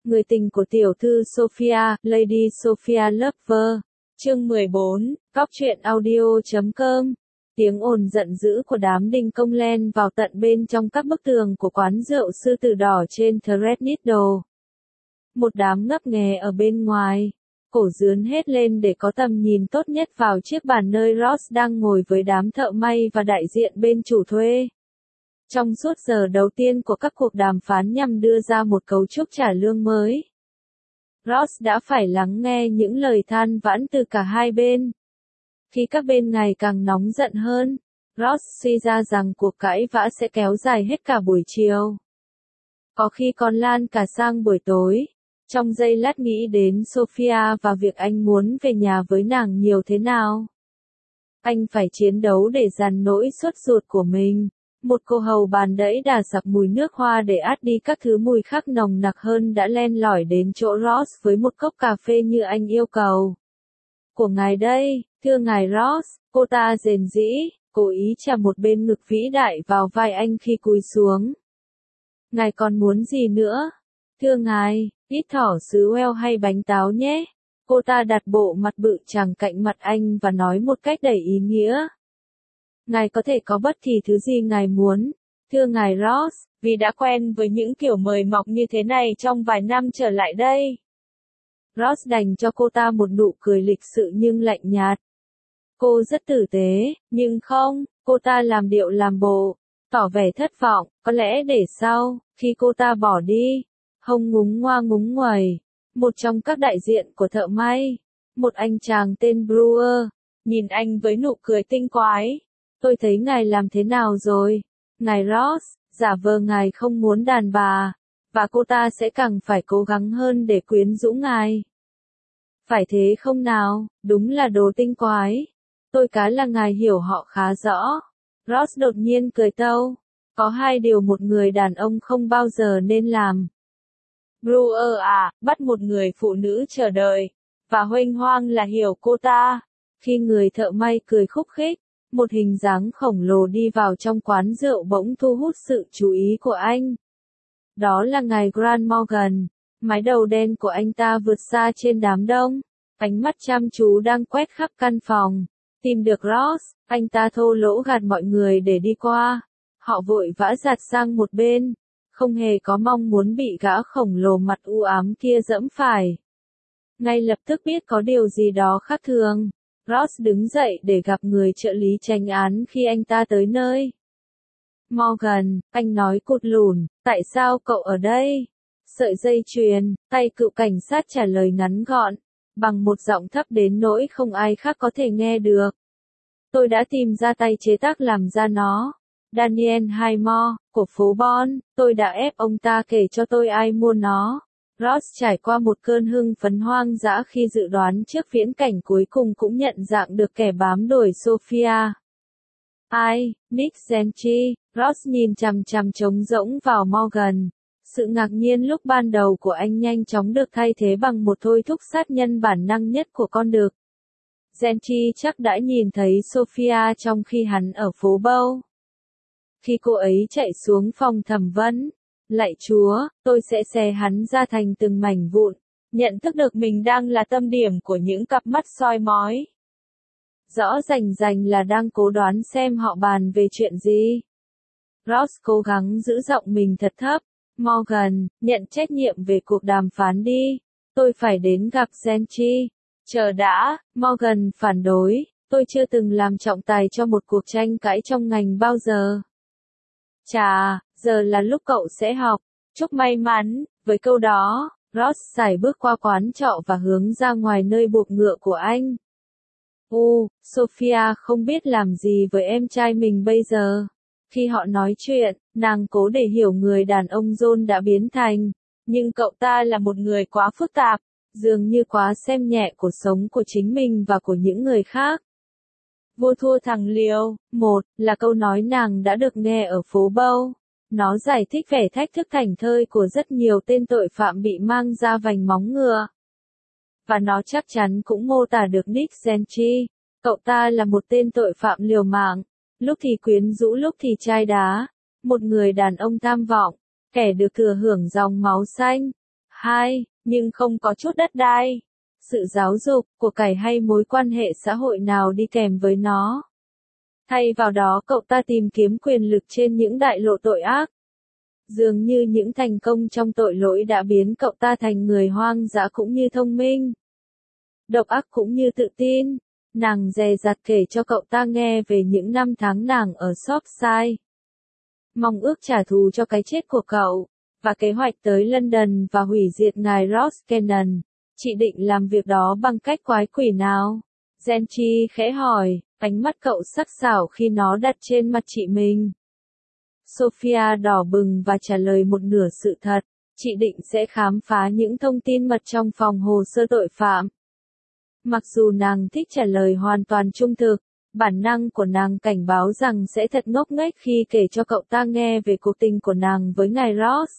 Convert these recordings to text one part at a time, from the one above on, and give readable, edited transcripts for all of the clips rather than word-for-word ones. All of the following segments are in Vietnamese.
Người tình của tiểu thư Sophia, Lady Sophia Lover. Chương 14, Cóc truyện audio.com. Tiếng ồn giận dữ của đám đinh công len vào tận bên trong các bức tường của quán rượu sư tử đỏ trên Threadneedle. Một đám ngấp nghé ở bên ngoài, cổ dướn hết lên để có tầm nhìn tốt nhất vào chiếc bàn nơi Ross đang ngồi với đám thợ may và đại diện bên chủ thuê. Trong suốt giờ đầu tiên của các cuộc đàm phán nhằm đưa ra một cấu trúc trả lương mới, Ross đã phải lắng nghe những lời than vãn từ cả hai bên. Khi các bên ngày càng nóng giận hơn, Ross suy ra rằng cuộc cãi vã sẽ kéo dài hết cả buổi chiều. Có khi còn lan cả sang buổi tối. Trong giây lát nghĩ đến Sophia và việc anh muốn về nhà với nàng nhiều thế nào. Anh phải chiến đấu để dằn nỗi sốt ruột của mình. Một cô hầu bàn đẫy đà sặc mùi nước hoa để át đi các thứ mùi khác nồng nặc hơn đã len lỏi đến chỗ Ross với một cốc cà phê như anh yêu cầu. Của ngài đây, thưa ngài Ross, cô ta rền rĩ, cố ý chà một bên ngực vĩ đại vào vai anh khi cúi xuống. Ngài còn muốn gì nữa? Thưa ngài, ít thỏ sứ heo hay bánh táo nhé. Cô ta đặt bộ mặt bự chàng cạnh mặt anh và nói một cách đầy ý nghĩa. Ngài có thể có bất kỳ thứ gì ngài muốn, thưa ngài Ross, vì đã quen với những kiểu mời mọc như thế này trong vài năm trở lại đây. Ross đành cho cô ta một nụ cười lịch sự nhưng lạnh nhạt. Cô rất tử tế, nhưng không, cô ta làm điệu làm bộ, tỏ vẻ thất vọng, có lẽ để sau, khi cô ta bỏ đi. Hông ngúng ngoa ngúng nguầy, một trong các đại diện của thợ may, một anh chàng tên Brewer, nhìn anh với nụ cười tinh quái. Tôi thấy ngài làm thế nào rồi? Ngài Ross, giả vờ ngài không muốn đàn bà, và cô ta sẽ càng phải cố gắng hơn để quyến rũ ngài. Phải thế không nào, đúng là đồ tinh quái. Tôi cá là ngài hiểu họ khá rõ. Ross đột nhiên cười tâu. Có hai điều một người đàn ông không bao giờ nên làm. Brewer à, bắt một người phụ nữ chờ đợi, và huênh hoang là hiểu cô ta. Khi người thợ may cười khúc khích, một hình dáng khổng lồ đi vào trong quán rượu bỗng thu hút sự chú ý của anh. Đó là ngài Grant Morgan. Mái đầu đen của anh ta vượt xa trên đám đông, ánh mắt chăm chú đang quét khắp căn phòng. Tìm được Ross, anh ta thô lỗ gạt mọi người để đi qua. Họ vội vã giạt sang một bên, không hề có mong muốn bị gã khổng lồ mặt u ám kia giẫm phải. Ngay lập tức biết có điều gì đó khác thường, Ross đứng dậy để gặp người trợ lý tranh án khi anh ta tới nơi. Morgan, anh nói cụt lủn, tại sao cậu ở đây? Sợi dây chuyền, tay cựu cảnh sát trả lời ngắn gọn, bằng một giọng thấp đến nỗi không ai khác có thể nghe được. Tôi đã tìm ra tay chế tác làm ra nó. Daniel Highmore, của phố Bon, tôi đã ép ông ta kể cho tôi ai mua nó. Ross trải qua một cơn hưng phấn hoang dã khi dự đoán trước viễn cảnh cuối cùng cũng nhận dạng được kẻ bám đuổi Sophia. Ai, Nick Gentry, Ross nhìn chằm chằm trống rỗng vào Morgan. Sự ngạc nhiên lúc ban đầu của anh nhanh chóng được thay thế bằng một thôi thúc sát nhân bản năng nhất của con đực. Gentry chắc đã nhìn thấy Sophia trong khi hắn ở phố Bow. Khi cô ấy chạy xuống phòng thẩm vấn, lạy Chúa, tôi sẽ xé hắn ra thành từng mảnh vụn, nhận thức được mình đang là tâm điểm của những cặp mắt soi mói. Rõ rành rành là đang cố đoán xem họ bàn về chuyện gì. Ross cố gắng giữ giọng mình thật thấp. Morgan, nhận trách nhiệm về cuộc đàm phán đi. Tôi phải đến gặp Gentry. Chờ đã, Morgan phản đối. Tôi chưa từng làm trọng tài cho một cuộc tranh cãi trong ngành bao giờ. Chà, giờ là lúc cậu sẽ học. Chúc may mắn. Với câu đó, Ross sải bước qua quán trọ và hướng ra ngoài nơi buộc ngựa của anh. Sophia không biết làm gì với em trai mình bây giờ. Khi họ nói chuyện, nàng cố để hiểu người đàn ông John đã biến thành. Nhưng cậu ta là một người quá phức tạp, dường như quá xem nhẹ cuộc sống của chính mình và của những người khác. Vua thua thằng liều, một là câu nói nàng đã được nghe ở phố Bow. Nó giải thích vẻ thách thức thảnh thơi của rất nhiều tên tội phạm bị mang ra vành móng ngựa. Và nó chắc chắn cũng mô tả được Nick Gentry. Cậu ta là một tên tội phạm liều mạng, lúc thì quyến rũ lúc thì chai đá, một người đàn ông tham vọng, kẻ được thừa hưởng dòng máu xanh. 2. Nhưng không có chút đất đai, sự giáo dục, của cải hay mối quan hệ xã hội nào đi kèm với nó. Thay vào đó cậu ta tìm kiếm quyền lực trên những đại lộ tội ác. Dường như những thành công trong tội lỗi đã biến cậu ta thành người hoang dã cũng như thông minh, độc ác cũng như tự tin. Nàng dè dặt kể cho cậu ta nghe về những năm tháng nàng ở Shropshire, mong ước trả thù cho cái chết của cậu, và kế hoạch tới London và hủy diệt ngài Ross Cannon. Chị định làm việc đó bằng cách quái quỷ nào? Genchi khẽ hỏi, ánh mắt cậu sắc sảo khi nó đặt trên mặt chị mình. Sophia đỏ bừng và trả lời một nửa sự thật. Chị định sẽ khám phá những thông tin mật trong phòng hồ sơ tội phạm. Mặc dù nàng thích trả lời hoàn toàn trung thực, bản năng của nàng cảnh báo rằng sẽ thật ngốc nghếch khi kể cho cậu ta nghe về cuộc tình của nàng với ngài Ross.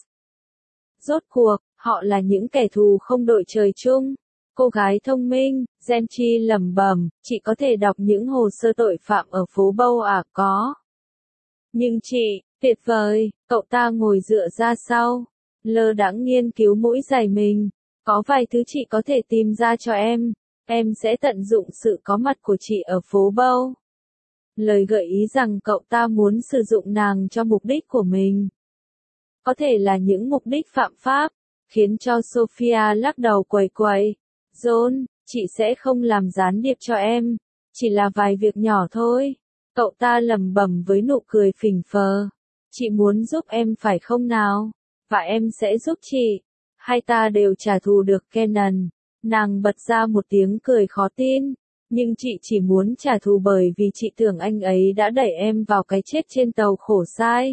Rốt cuộc, họ là những kẻ thù không đội trời chung. Cô gái thông minh, Genchi lẩm bẩm, chị có thể đọc những hồ sơ tội phạm ở phố Bow à? Có. Nhưng chị, tuyệt vời, cậu ta ngồi dựa ra sau, lơ đãng nghiên cứu mũi giày mình. Có vài thứ chị có thể tìm ra cho em sẽ tận dụng sự có mặt của chị ở phố Bow. Lời gợi ý rằng cậu ta muốn sử dụng nàng cho mục đích của mình. Có thể là những mục đích phạm pháp, khiến cho Sophia lắc đầu quẩy quẩy. John, chị sẽ không làm gián điệp cho em, chỉ là vài việc nhỏ thôi. Cậu ta lẩm bẩm với nụ cười phỉnh phờ. Chị muốn giúp em phải không nào? Và em sẽ giúp chị. Hai ta đều trả thù được Cannon. Nàng bật ra một tiếng cười khó tin. Nhưng chị chỉ muốn trả thù bởi vì chị tưởng anh ấy đã đẩy em vào cái chết trên tàu khổ sai.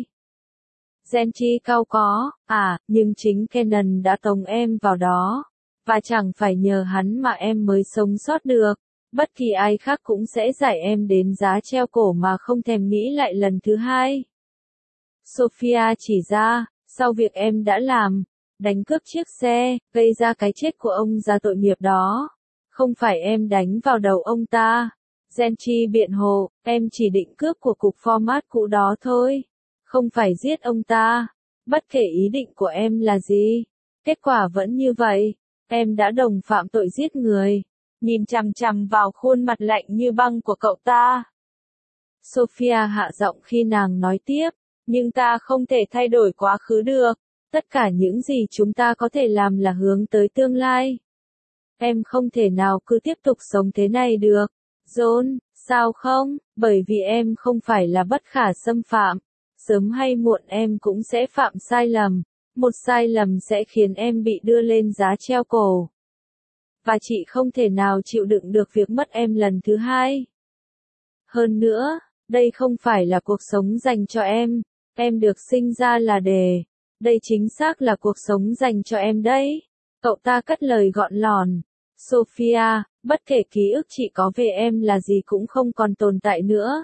Genchi cau có, nhưng chính Cannon đã tống em vào đó. Và chẳng phải nhờ hắn mà em mới sống sót được. Bất kỳ ai khác cũng sẽ giải em đến giá treo cổ mà không thèm nghĩ lại lần thứ hai. Sophia chỉ ra, sau việc em đã làm, đánh cướp chiếc xe, gây ra cái chết của ông già tội nghiệp đó. Không phải em đánh vào đầu ông ta. Genchi biện hộ, em chỉ định cướp của cục format cũ đó thôi. Không phải giết ông ta. Bất kể ý định của em là gì, kết quả vẫn như vậy. Em đã đồng phạm tội giết người. Nhìn chằm chằm vào khuôn mặt lạnh như băng của cậu ta, Sophia hạ giọng khi nàng nói tiếp, nhưng ta không thể thay đổi quá khứ được. Tất cả những gì chúng ta có thể làm là hướng tới tương lai. Em không thể nào cứ tiếp tục sống thế này được. John, sao không? Bởi vì em không phải là bất khả xâm phạm. Sớm hay muộn em cũng sẽ phạm sai lầm. Một sai lầm sẽ khiến em bị đưa lên giá treo cổ. Và chị không thể nào chịu đựng được việc mất em lần thứ hai. Hơn nữa, đây không phải là cuộc sống dành cho em. Em được sinh ra là để. Đây chính xác là cuộc sống dành cho em đấy. Cậu ta cất lời gọn lòn. Sophia, bất kể ký ức chị có về em là gì cũng không còn tồn tại nữa.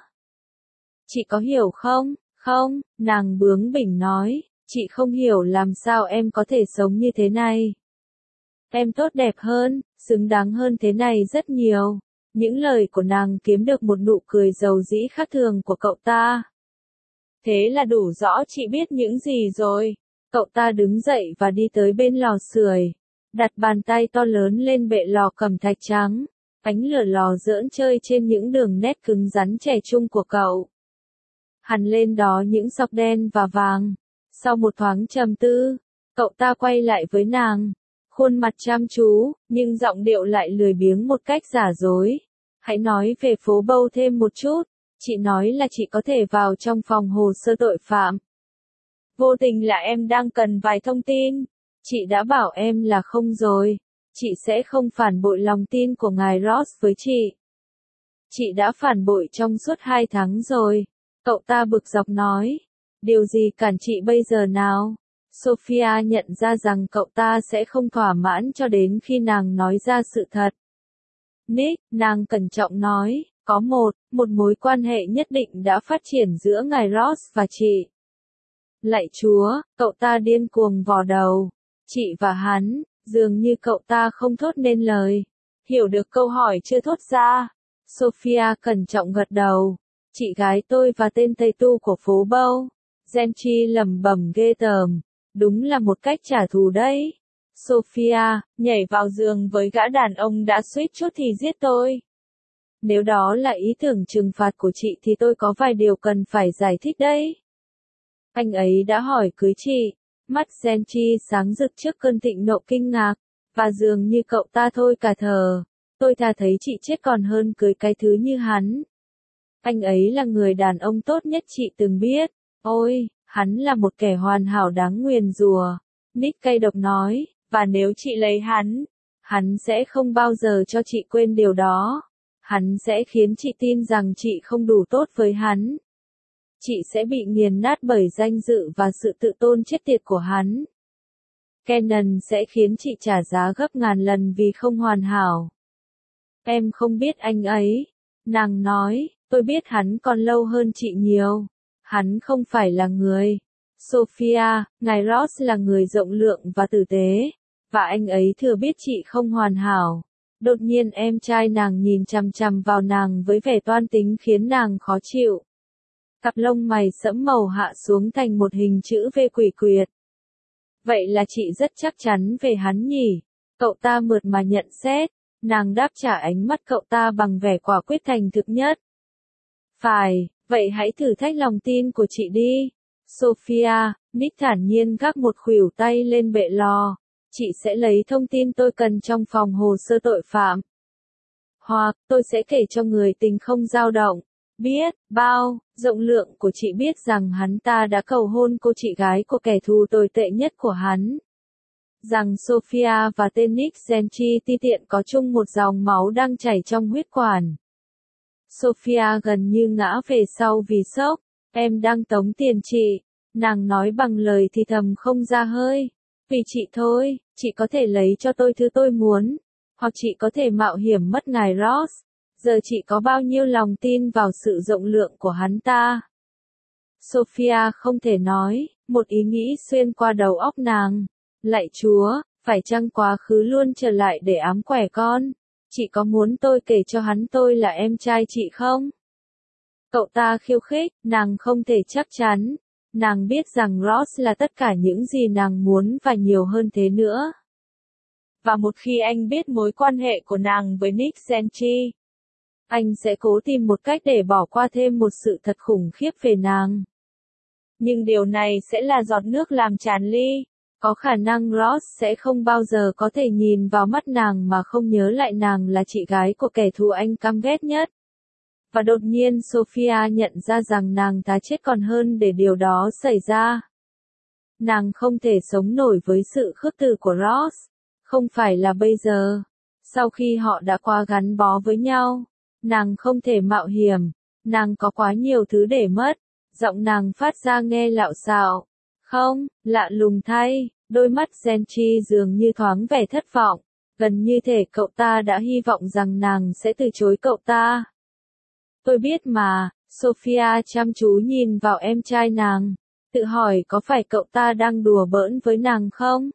Chị có hiểu không? Không, nàng bướng bỉnh nói. Chị không hiểu làm sao em có thể sống như thế này. Em tốt đẹp hơn, xứng đáng hơn thế này rất nhiều. Những lời của nàng kiếm được một nụ cười dầu dĩ khác thường của cậu ta. Thế là đủ rõ chị biết những gì rồi. Cậu ta đứng dậy và đi tới bên lò sưởi, đặt bàn tay to lớn lên bệ lò cẩm thạch trắng. Ánh lửa lò giỡn chơi trên những đường nét cứng rắn trẻ trung của cậu. Hằn lên đó những dọc đen và vàng. Sau một thoáng trầm tư, cậu ta quay lại với nàng. Khuôn mặt chăm chú, nhưng giọng điệu lại lười biếng một cách giả dối. Hãy nói về phố Bow thêm một chút. Chị nói là chị có thể vào trong phòng hồ sơ tội phạm. Vô tình là em đang cần vài thông tin. Chị đã bảo em là không rồi. Chị sẽ không phản bội lòng tin của ngài Ross với chị. Chị đã phản bội trong suốt 2 tháng rồi. Cậu ta bực dọc nói. Điều gì cản chị bây giờ nào? Sophia nhận ra rằng cậu ta sẽ không thỏa mãn cho đến khi nàng nói ra sự thật. Nick, nàng cẩn trọng nói, có một mối quan hệ nhất định đã phát triển giữa ngài Ross và chị. Lạy Chúa, cậu ta điên cuồng vò đầu. Chị và hắn, dường như cậu ta không thốt nên lời. Hiểu được câu hỏi chưa thốt ra. Sophia cẩn trọng gật đầu. Chị gái tôi và tên Tây Tu của phố Bow. Genchi lẩm bẩm ghê tởm. Đúng là một cách trả thù đấy. Sophia, nhảy vào giường với gã đàn ông đã suýt chút thì giết tôi. Nếu đó là ý tưởng trừng phạt của chị thì tôi có vài điều cần phải giải thích đấy. Anh ấy đã hỏi cưới chị. Mắt Genchi sáng rực trước cơn thịnh nộ kinh ngạc, và dường như cậu ta thôi cả thờ. Tôi thà thấy chị chết còn hơn cưới cái thứ như hắn. Anh ấy là người đàn ông tốt nhất chị từng biết. Ôi, hắn là một kẻ hoàn hảo đáng nguyền rủa. Nick cay độc nói, và nếu chị lấy hắn sẽ không bao giờ cho chị quên điều đó. Hắn sẽ khiến chị tin rằng chị không đủ tốt với hắn. Chị sẽ bị nghiền nát bởi danh dự và sự tự tôn chết tiệt của hắn. Kenan sẽ khiến chị trả giá gấp ngàn lần vì không hoàn hảo. Em không biết anh ấy. Nàng nói, tôi biết hắn còn lâu hơn chị nhiều. Hắn không phải là người. Sophia, ngài Ross là người rộng lượng và tử tế. Và anh ấy thừa biết chị không hoàn hảo. Đột nhiên em trai nàng nhìn chằm chằm vào nàng với vẻ toan tính khiến nàng khó chịu. Cặp lông mày sẫm màu hạ xuống thành một hình chữ V quỷ quyệt. Vậy là chị rất chắc chắn về hắn nhỉ? Cậu ta mượt mà nhận xét. Nàng đáp trả ánh mắt cậu ta bằng vẻ quả quyết thành thực nhất. Phải, vậy hãy thử thách lòng tin của chị đi. Sophia, Nick thản nhiên gác một khuỷu tay lên bệ lò. Chị sẽ lấy thông tin tôi cần trong phòng hồ sơ tội phạm. Hoặc, tôi sẽ kể cho người tình không dao động. Biết, bao, rộng lượng của chị biết rằng hắn ta đã cầu hôn cô chị gái của kẻ thù tồi tệ nhất của hắn. Rằng Sophia và tên Nick Genchi ti tiện có chung một dòng máu đang chảy trong huyết quản. Sophia gần như ngã về sau vì sốc. Em đang tống tiền chị. Nàng nói bằng lời thì thầm không ra hơi. Vì chị thôi, chị có thể lấy cho tôi thứ tôi muốn. Hoặc chị có thể mạo hiểm mất ngài Ross. Giờ chị có bao nhiêu lòng tin vào sự rộng lượng của hắn ta? Sophia không thể nói, một ý nghĩ xuyên qua đầu óc nàng. Lạy Chúa, phải chăng quá khứ luôn trở lại để ám quẻ con? Chị có muốn tôi kể cho hắn tôi là em trai chị không? Cậu ta khiêu khích, nàng không thể chắc chắn. Nàng biết rằng Ross là tất cả những gì nàng muốn và nhiều hơn thế nữa. Và một khi anh biết mối quan hệ của nàng với Nick Genchi, anh sẽ cố tìm một cách để bỏ qua thêm một sự thật khủng khiếp về nàng. Nhưng điều này sẽ là giọt nước làm tràn ly. Có khả năng Ross sẽ không bao giờ có thể nhìn vào mắt nàng mà không nhớ lại nàng là chị gái của kẻ thù anh căm ghét nhất. Và đột nhiên Sophia nhận ra rằng nàng thà chết còn hơn để điều đó xảy ra. Nàng không thể sống nổi với sự khước từ của Ross. Không phải là bây giờ. Sau khi họ đã quá gắn bó với nhau. Nàng không thể mạo hiểm. Nàng có quá nhiều thứ để mất. Giọng nàng phát ra nghe lạo xạo. Không, lạ lùng thay. Đôi mắt Genchi dường như thoáng vẻ thất vọng. Gần như thể cậu ta đã hy vọng rằng nàng sẽ từ chối cậu ta. Tôi biết mà. Sophia chăm chú nhìn vào em trai nàng. Tự hỏi có phải cậu ta đang đùa bỡn với nàng không?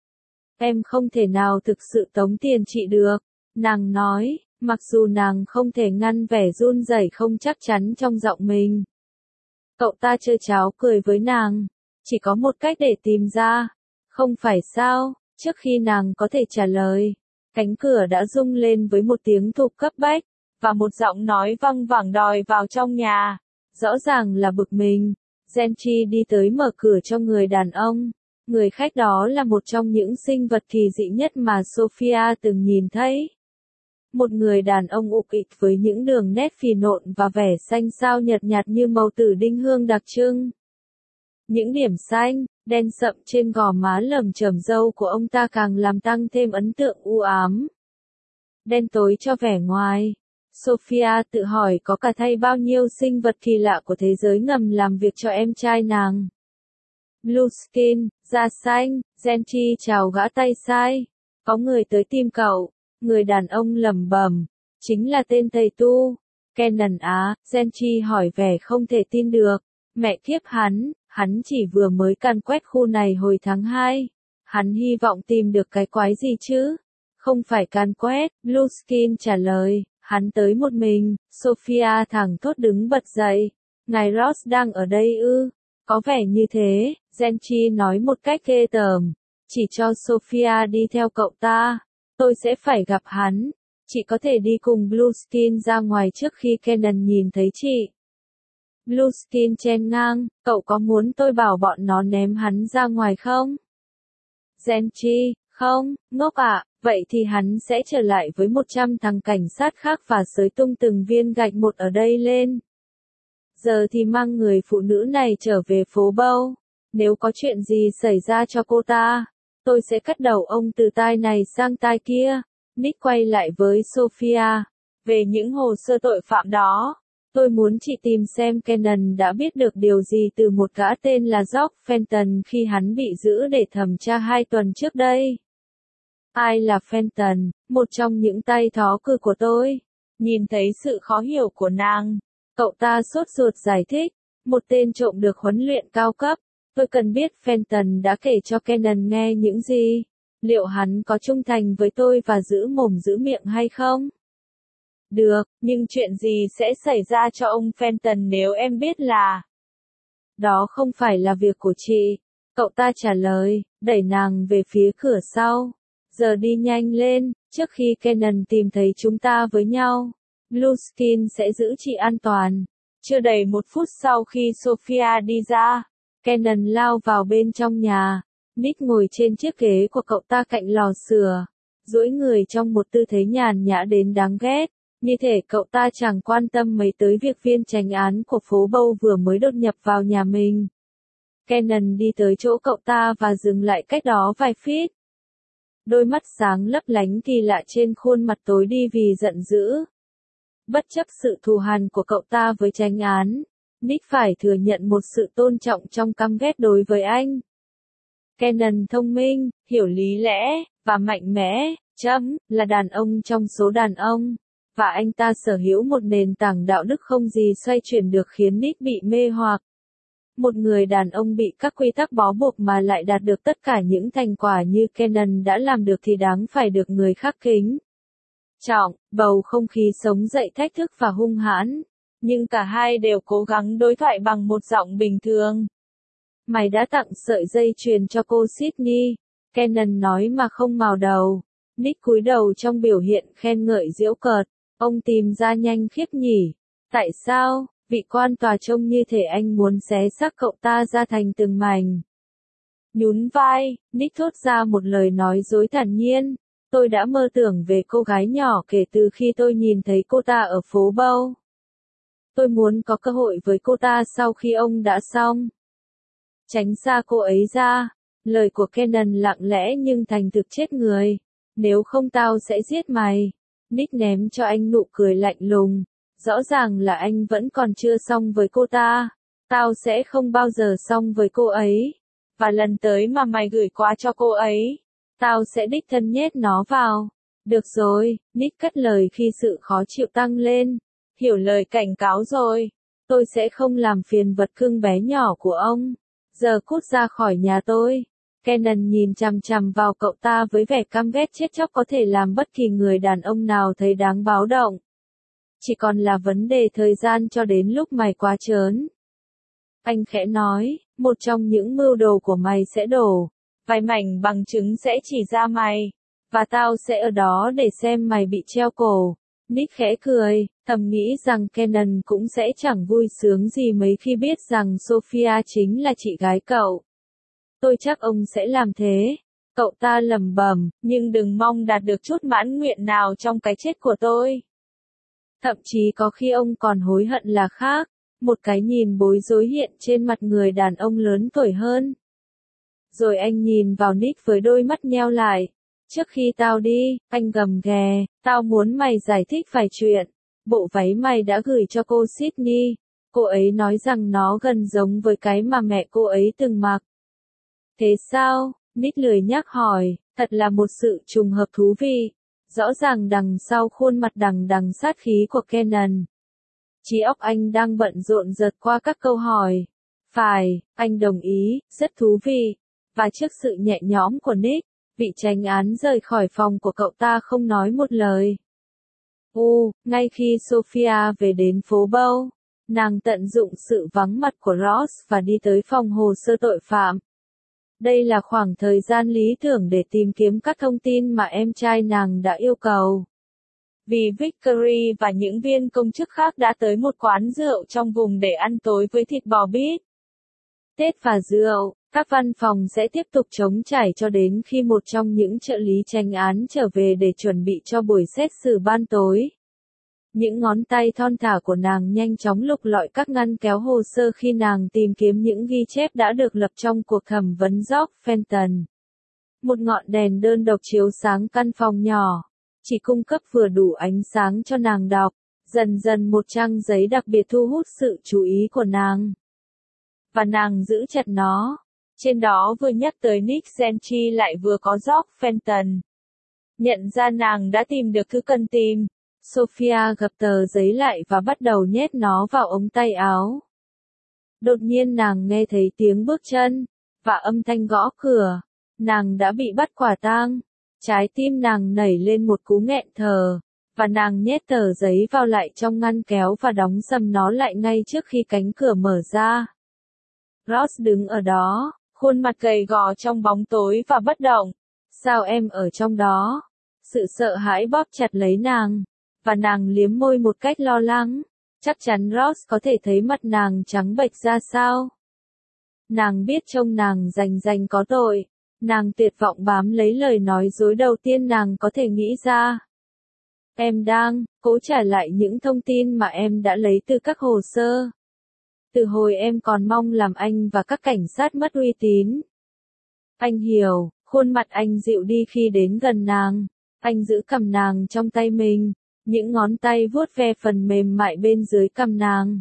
Em không thể nào thực sự tống tiền chị được. Nàng nói, mặc dù nàng không thể ngăn vẻ run rẩy không chắc chắn trong giọng mình. Cậu ta chơi cháo cười với nàng. Chỉ có một cách để tìm ra. Không phải sao? Trước khi nàng có thể trả lời, cánh cửa đã rung lên với một tiếng thụp cấp bách, và một giọng nói văng vẳng đòi vào trong nhà. Rõ ràng là bực mình. Genchi đi tới mở cửa cho người đàn ông. Người khách đó là một trong những sinh vật kỳ dị nhất mà Sophia từng nhìn thấy. Một người đàn ông ục ịch với những đường nét phì nộn và vẻ xanh xao nhợt nhạt như màu tử đinh hương đặc trưng. Những điểm xanh, đen sậm trên gò má lởm chởm râu của ông ta càng làm tăng thêm ấn tượng u ám. Đen tối cho vẻ ngoài. Sophia tự hỏi có cả thay bao nhiêu sinh vật kỳ lạ của thế giới ngầm làm việc cho em trai nàng. Blue Skin, da xanh, Genchi chào gã tay sai. Có người tới tìm cậu. Người đàn ông lẩm bẩm. Chính là tên thầy tu. Kenan á, Genchi hỏi vẻ không thể tin được. Mẹ kiếp hắn chỉ vừa mới càn quét khu này hồi tháng 2. Hắn hy vọng tìm được cái quái gì chứ? Không phải càn quét, Blueskin trả lời. Hắn tới một mình. Sophia thẳng thốt đứng bật dậy. Ngài Ross đang ở đây ư? Có vẻ như thế, Genchi nói một cách ghê tởm. Chỉ cho Sophia đi theo cậu ta. Tôi sẽ phải gặp hắn. Chị có thể đi cùng Blueskin ra ngoài trước khi Kenan nhìn thấy chị. Blueskin chen ngang, cậu có muốn tôi bảo bọn nó ném hắn ra ngoài không? Genji, không, ngốc ạ, vậy thì hắn sẽ trở lại với 100 thằng cảnh sát khác và xới tung từng viên gạch một ở đây lên. Giờ thì mang người phụ nữ này trở về phố Bow. Nếu có chuyện gì xảy ra cho cô ta, tôi sẽ cắt đầu ông từ tai này sang tai kia. Nick quay lại với Sophia. Về những hồ sơ tội phạm đó, tôi muốn chị tìm xem Kenan đã biết được điều gì từ một gã tên là George Fenton khi hắn bị giữ để thẩm tra 2 tuần trước đây. Ai là Fenton? Một trong những tay thó cử của tôi. Nhìn thấy sự khó hiểu của nàng, cậu ta sốt ruột giải thích. Một tên trộm được huấn luyện cao cấp. Tôi cần biết Fenton đã kể cho Kenan nghe những gì. Liệu hắn có trung thành với tôi và giữ mồm giữ miệng hay không? Được, nhưng chuyện gì sẽ xảy ra cho ông Fenton nếu em biết là... Đó không phải là việc của chị. Cậu ta trả lời, đẩy nàng về phía cửa sau. Giờ đi nhanh lên, trước khi Kenan tìm thấy chúng ta với nhau. Blueskin sẽ giữ chị an toàn. Chưa đầy 1 phút sau khi Sophia đi ra, Kenan lao vào bên trong nhà. Nick ngồi trên chiếc ghế của cậu ta cạnh lò sưởi, duỗi người trong một tư thế nhàn nhã đến đáng ghét. Như thể cậu ta chẳng quan tâm mấy tới việc viên chánh án của phố Bow vừa mới đột nhập vào nhà mình. Kenan đi tới chỗ cậu ta và dừng lại cách đó vài feet. Đôi mắt sáng lấp lánh kỳ lạ trên khuôn mặt tối đi vì giận dữ. Bất chấp sự thù hằn của cậu ta với chánh án, Nick phải thừa nhận một sự tôn trọng trong căm ghét đối với anh. Kenan thông minh, hiểu lý lẽ, và mạnh mẽ, là đàn ông trong số đàn ông. Và anh ta sở hữu một nền tảng đạo đức không gì xoay chuyển được khiến Nick bị mê hoặc. Một người đàn ông bị các quy tắc bó buộc mà lại đạt được tất cả những thành quả như Kenan đã làm được thì đáng phải được người khác kính trọng. Bầu không khí sống dậy thách thức và hung hãn. Nhưng cả hai đều cố gắng đối thoại bằng một giọng bình thường. Mày đã tặng sợi dây chuyền cho cô Sydney. Kenan nói mà không mào đầu. Nick cúi đầu trong biểu hiện khen ngợi giễu cợt. Ông tìm ra nhanh khiếp nhỉ. Tại sao? Vị quan tòa trông như thể anh muốn xé xác cậu ta ra thành từng mảnh. Nhún vai, Nick thốt ra một lời nói dối thản nhiên. Tôi đã mơ tưởng về cô gái nhỏ kể từ khi tôi nhìn thấy cô ta ở phố Bow. Tôi muốn có cơ hội với cô ta sau khi ông đã xong. Tránh xa cô ấy ra. Lời của Kenan lặng lẽ nhưng thành thực chết người. Nếu không tao sẽ giết mày. Nick ném cho anh nụ cười lạnh lùng. Rõ ràng là anh vẫn còn chưa xong với cô ta. Tao sẽ không bao giờ xong với cô ấy. Và lần tới mà mày gửi quà cho cô ấy, tao sẽ đích thân nhét nó vào. Được rồi, Nick cất lời khi sự khó chịu tăng lên. Hiểu lời cảnh cáo rồi. Tôi sẽ không làm phiền vật cưng bé nhỏ của ông. Giờ cút ra khỏi nhà tôi. Kenan nhìn chằm chằm vào cậu ta với vẻ căm ghét chết chóc có thể làm bất kỳ người đàn ông nào thấy đáng báo động. Chỉ còn là vấn đề thời gian cho đến lúc mày quá trớn. Anh khẽ nói, một trong những mưu đồ của mày sẽ đổ. Vài mảnh bằng chứng sẽ chỉ ra mày. Và tao sẽ ở đó để xem mày bị treo cổ. Nick khẽ cười, thầm nghĩ rằng Kenan cũng sẽ chẳng vui sướng gì mấy khi biết rằng Sophia chính là chị gái cậu. Tôi chắc ông sẽ làm thế. Cậu ta lẩm bẩm, nhưng đừng mong đạt được chút mãn nguyện nào trong cái chết của tôi. Thậm chí có khi ông còn hối hận là khác. Một cái nhìn bối rối hiện trên mặt người đàn ông lớn tuổi hơn. Rồi anh nhìn vào Nick với đôi mắt nheo lại. Trước khi tao đi, anh gầm ghè, tao muốn mày giải thích vài chuyện. Bộ váy mày đã gửi cho cô Sydney. Cô ấy nói rằng nó gần giống với cái mà mẹ cô ấy từng mặc. Thế sao? Nick lười nhác hỏi, thật là một sự trùng hợp thú vị. Rõ ràng đằng sau khuôn mặt đằng đằng sát khí của Kenan. Trí óc anh đang bận rộn giật qua các câu hỏi. Phải, anh đồng ý, rất thú vị. Và trước sự nhẹ nhõm của Nick, vị chánh án rời khỏi phòng của cậu ta không nói một lời. Ngay khi Sophia về đến phố Bow, nàng tận dụng sự vắng mặt của Ross và đi tới phòng hồ sơ tội phạm. Đây là khoảng thời gian lý tưởng để tìm kiếm các thông tin mà em trai nàng đã yêu cầu. Vì Vickery và những viên công chức khác đã tới một quán rượu trong vùng để ăn tối với thịt bò bít tết và rượu, các văn phòng sẽ tiếp tục trống trải cho đến khi một trong những trợ lý tranh án trở về để chuẩn bị cho buổi xét xử ban tối. Những ngón tay thon thả của nàng nhanh chóng lục lọi các ngăn kéo hồ sơ khi nàng tìm kiếm những ghi chép đã được lập trong cuộc thẩm vấn George Fenton. Một ngọn đèn đơn độc chiếu sáng căn phòng nhỏ, chỉ cung cấp vừa đủ ánh sáng cho nàng đọc. Dần dần một trang giấy đặc biệt thu hút sự chú ý của nàng. Và nàng giữ chặt nó. Trên đó vừa nhắc tới Nick Gentry lại vừa có George Fenton. Nhận ra nàng đã tìm được thứ cần tìm, Sophia gập tờ giấy lại và bắt đầu nhét nó vào ống tay áo. Đột nhiên nàng nghe thấy tiếng bước chân, và âm thanh gõ cửa. Nàng đã bị bắt quả tang. Trái tim nàng nảy lên một cú nghẹn thở, và nàng nhét tờ giấy vào lại trong ngăn kéo và đóng sầm nó lại ngay trước khi cánh cửa mở ra. Ross đứng ở đó, khuôn mặt gầy gò trong bóng tối và bất động. Sao em ở trong đó? Sự sợ hãi bóp chặt lấy nàng, và nàng liếm môi một cách lo lắng. Chắc chắn Ross có thể thấy mặt nàng trắng bệch ra sao. Nàng biết trông nàng rành có tội. Nàng tuyệt vọng bám lấy lời nói dối đầu tiên nàng có thể nghĩ ra. Em đang cố trả lại những thông tin mà em đã lấy từ các hồ sơ. Từ hồi em còn mong làm anh và các cảnh sát mất uy tín. Anh hiểu, khuôn mặt anh dịu đi khi đến gần nàng. Anh giữ cằm nàng trong tay mình, những ngón tay vuốt ve phần mềm mại bên dưới cằm nàng.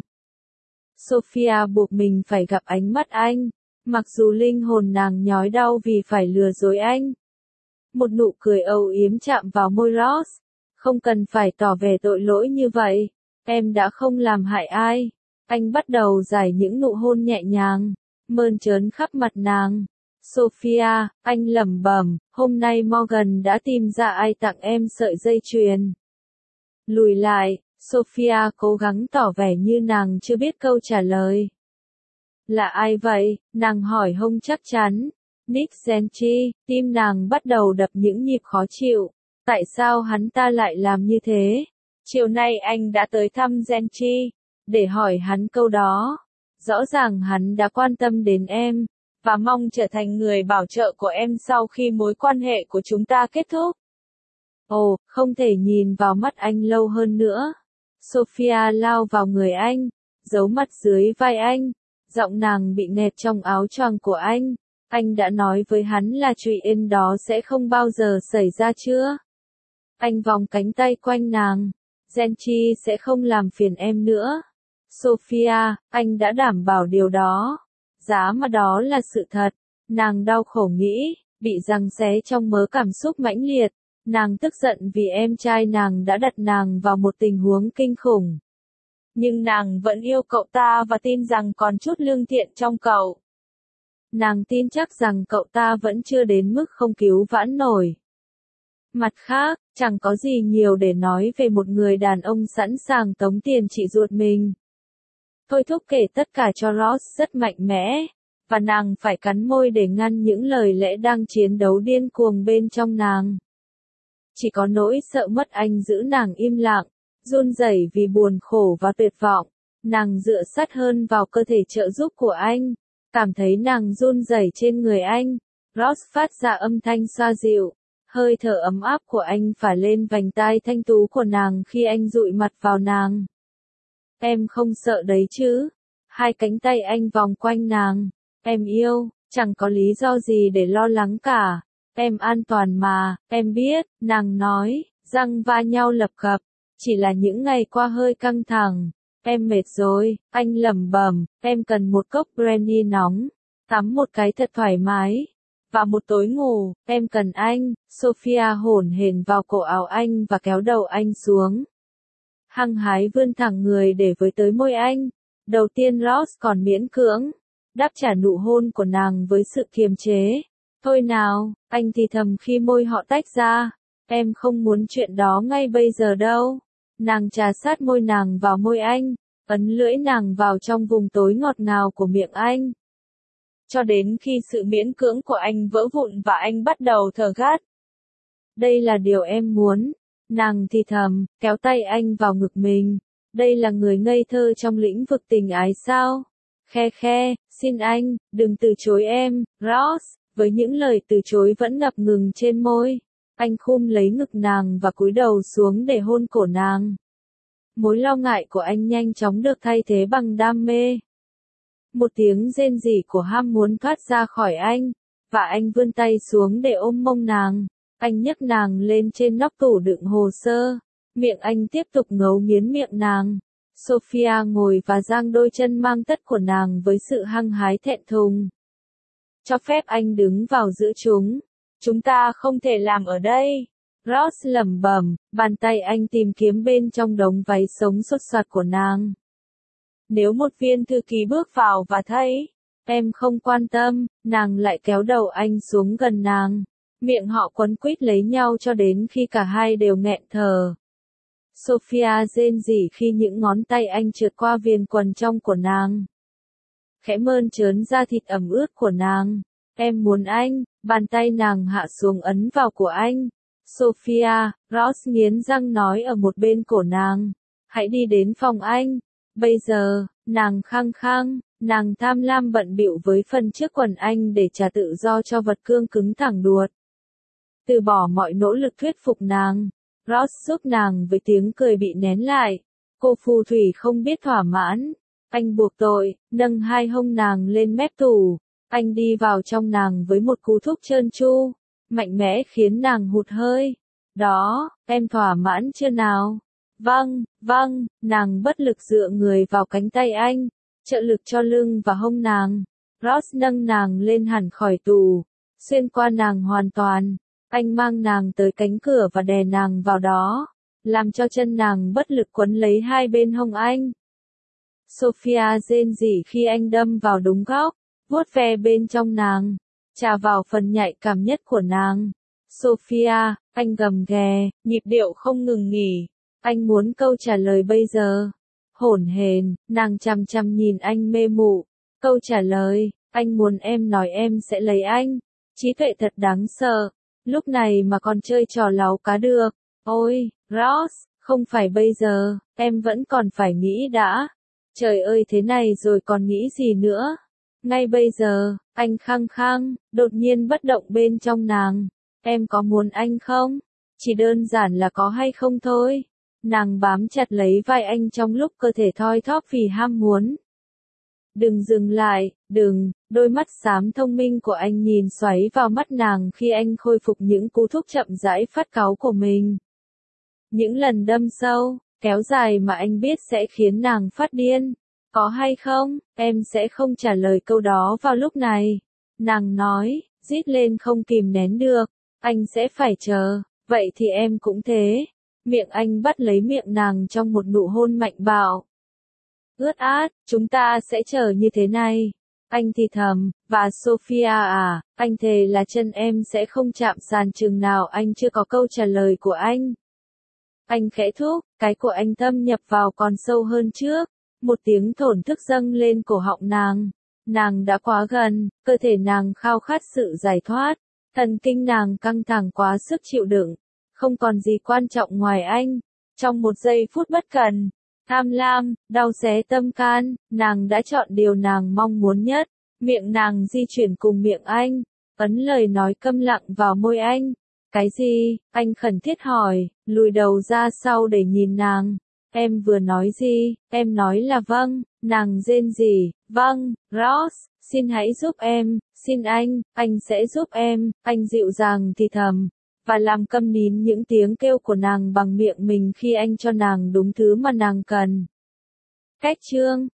Sophia buộc mình phải gặp ánh mắt anh. Mặc dù linh hồn nàng nhói đau vì phải lừa dối anh. Một nụ cười âu yếm chạm vào môi Ross. Không cần phải tỏ vẻ tội lỗi như vậy. Em đã không làm hại ai. Anh bắt đầu giải những nụ hôn nhẹ nhàng, mơn trớn khắp mặt nàng. Sophia, anh lẩm bẩm, hôm nay Morgan đã tìm ra ai tặng em sợi dây chuyền. Lùi lại, Sophia cố gắng tỏ vẻ như nàng chưa biết câu trả lời. Là ai vậy? Nàng hỏi không chắc chắn. Nick Gentry, tim nàng bắt đầu đập những nhịp khó chịu. Tại sao hắn ta lại làm như thế? Chiều nay anh đã tới thăm Gentry, để hỏi hắn câu đó. Rõ ràng hắn đã quan tâm đến em, và mong trở thành người bảo trợ của em sau khi mối quan hệ của chúng ta kết thúc. Ồ, không thể nhìn vào mắt anh lâu hơn nữa. Sophia lao vào người anh, giấu mặt dưới vai anh. Giọng nàng bị nghẹt trong áo choàng của anh. Anh đã nói với hắn là chuyện đó sẽ không bao giờ xảy ra chưa? Anh vòng cánh tay quanh nàng. Gentry sẽ không làm phiền em nữa. Sophia, anh đã đảm bảo điều đó. Giá mà đó là sự thật. Nàng đau khổ nghĩ, bị giằng xé trong mớ cảm xúc mãnh liệt. Nàng tức giận vì em trai nàng đã đặt nàng vào một tình huống kinh khủng. Nhưng nàng vẫn yêu cậu ta và tin rằng còn chút lương thiện trong cậu. Nàng tin chắc rằng cậu ta vẫn chưa đến mức không cứu vãn nổi. Mặt khác, chẳng có gì nhiều để nói về một người đàn ông sẵn sàng tống tiền chị ruột mình. Thôi thúc kể tất cả cho Ross rất mạnh mẽ, và nàng phải cắn môi để ngăn những lời lẽ đang chiến đấu điên cuồng bên trong nàng. Chỉ có nỗi sợ mất anh giữ nàng im lặng, run rẩy vì buồn khổ và tuyệt vọng. Nàng dựa sát hơn vào cơ thể trợ giúp của anh, cảm thấy nàng run rẩy trên người anh. Ross phát ra âm thanh xoa dịu, hơi thở ấm áp của anh phả lên vành tai thanh tú của nàng khi anh dụi mặt vào nàng. Em không sợ đấy chứ? Hai cánh tay anh vòng quanh nàng. Em yêu, chẳng có lý do gì để lo lắng cả. Em an toàn mà, em biết, nàng nói, răng va nhau lập cập. Chỉ là những ngày qua hơi căng thẳng. Em mệt rồi, anh lẩm bẩm, em cần một cốc brandy nóng. Tắm một cái thật thoải mái. Và một tối ngủ, em cần anh. Sophia hổn hển vào cổ áo anh và kéo đầu anh xuống. Hăng hái vươn thẳng người để với tới môi anh. Đầu tiên Ross còn miễn cưỡng đáp trả nụ hôn của nàng với sự kiềm chế. Thôi nào, anh thì thầm khi môi họ tách ra. Em không muốn chuyện đó ngay bây giờ đâu. Nàng trà sát môi nàng vào môi anh, ấn lưỡi nàng vào trong vùng tối ngọt ngào của miệng anh. cho đến khi sự miễn cưỡng của anh vỡ vụn và anh bắt đầu thở gắt. Đây là điều em muốn. Nàng thì thầm, kéo tay anh vào ngực mình. Đây là người ngây thơ trong lĩnh vực tình ái sao? Khe khe, xin anh, đừng từ chối em, Ross, với những lời từ chối vẫn ngập ngừng trên môi. Anh khum lấy ngực nàng và cúi đầu xuống để hôn cổ nàng. Mối lo ngại của anh nhanh chóng được thay thế bằng đam mê. Một tiếng rên rỉ của ham muốn thoát ra khỏi anh, và anh vươn tay xuống để ôm mông nàng. Anh nhấc nàng lên trên nóc tủ đựng hồ sơ. Miệng anh tiếp tục ngấu nghiến miệng nàng. Sophia ngồi và giang đôi chân mang tất của nàng với sự hăng hái thẹn thùng. Cho phép anh đứng vào giữa chúng. Chúng ta không thể làm ở đây. Ross lẩm bẩm, bàn tay anh tìm kiếm bên trong đống váy sống xột xoạt của nàng. Nếu một viên thư ký bước vào và thấy, em không quan tâm, nàng lại kéo đầu anh xuống gần nàng. Miệng họ quấn quýt lấy nhau cho đến khi cả hai đều nghẹn thở. Sophia rên rỉ khi những ngón tay anh trượt qua viền quần trong của nàng. Khẽ mơn trớn da thịt ẩm ướt của nàng. Em muốn anh, bàn tay nàng hạ xuống ấn vào của anh. Sophia, Ross nghiến răng nói ở một bên cổ nàng. Hãy đi đến phòng anh. Bây giờ, nàng khăng khăng, nàng tham lam bận bịu với phần trước quần anh để trả tự do cho vật cương cứng thẳng đuột. Từ bỏ mọi nỗ lực thuyết phục nàng. Ross giúp nàng với tiếng cười bị nén lại. Cô phù thủy không biết thỏa mãn. Anh buộc tội, nâng hai hông nàng lên mép tủ. Anh đi vào trong nàng với một cú thúc trơn tru, mạnh mẽ khiến nàng hụt hơi. Đó, em thỏa mãn chưa nào? Vâng, nàng bất lực dựa người vào cánh tay anh, trợ lực cho lưng và hông nàng. Ross nâng nàng lên hẳn khỏi tủ, xuyên qua nàng hoàn toàn. Anh mang nàng tới cánh cửa và đè nàng vào đó, làm cho chân nàng bất lực quấn lấy hai bên hông anh. Sophia rên rỉ khi anh đâm vào đúng góc, vuốt ve bên trong nàng, chà vào phần nhạy cảm nhất của nàng. Sophia, anh gầm ghè, nhịp điệu không ngừng nghỉ. Anh muốn câu trả lời bây giờ. Hổn hển, nàng chằm chằm nhìn anh mê mụ. Câu trả lời, anh muốn em nói em sẽ lấy anh. Trí tuệ thật đáng sợ. Lúc này mà còn chơi trò láu cá được. Ôi, Ross, không phải bây giờ, em vẫn còn phải nghĩ đã. Trời ơi thế này rồi còn nghĩ gì nữa? Ngay bây giờ, anh khăng khăng, đột nhiên bất động bên trong nàng. Em có muốn anh không? Chỉ đơn giản là có hay không thôi. Nàng bám chặt lấy vai anh trong lúc cơ thể thoi thóp vì ham muốn. Đừng dừng lại, đừng, đôi mắt xám thông minh của anh nhìn xoáy vào mắt nàng khi anh khôi phục những cú thúc chậm rãi phát cáu của mình. Những lần đâm sâu, kéo dài mà anh biết sẽ khiến nàng phát điên. Có hay không, em sẽ không trả lời câu đó vào lúc này. Nàng nói, rít lên không kìm nén được. Anh sẽ phải chờ, vậy thì em cũng thế. Miệng anh bắt lấy miệng nàng trong một nụ hôn mạnh bạo. Ướt át, chúng ta sẽ chờ như thế này. Anh thì thầm, và Sophia à, anh thề là chân em sẽ không chạm sàn chừng nào anh chưa có câu trả lời của anh. Anh khẽ thúc, cái của anh thâm nhập vào còn sâu hơn trước. Một tiếng thổn thức dâng lên cổ họng nàng. Nàng đã quá gần, cơ thể nàng khao khát sự giải thoát. Thần kinh nàng căng thẳng quá sức chịu đựng. Không còn gì quan trọng ngoài anh. Trong một giây phút bất cần, tham lam, đau xé tâm can, nàng đã chọn điều nàng mong muốn nhất. Miệng nàng di chuyển cùng miệng anh, ấn lời nói câm lặng vào môi anh. Cái gì? Anh khẩn thiết hỏi, lùi đầu ra sau để nhìn nàng. Em vừa nói gì? Em nói là vâng, nàng rên rỉ, vâng, Ross, xin hãy giúp em, xin anh sẽ giúp em, anh dịu dàng thì thầm, và làm câm nín những tiếng kêu của nàng bằng miệng mình khi anh cho nàng đúng thứ mà nàng cần. Cách chương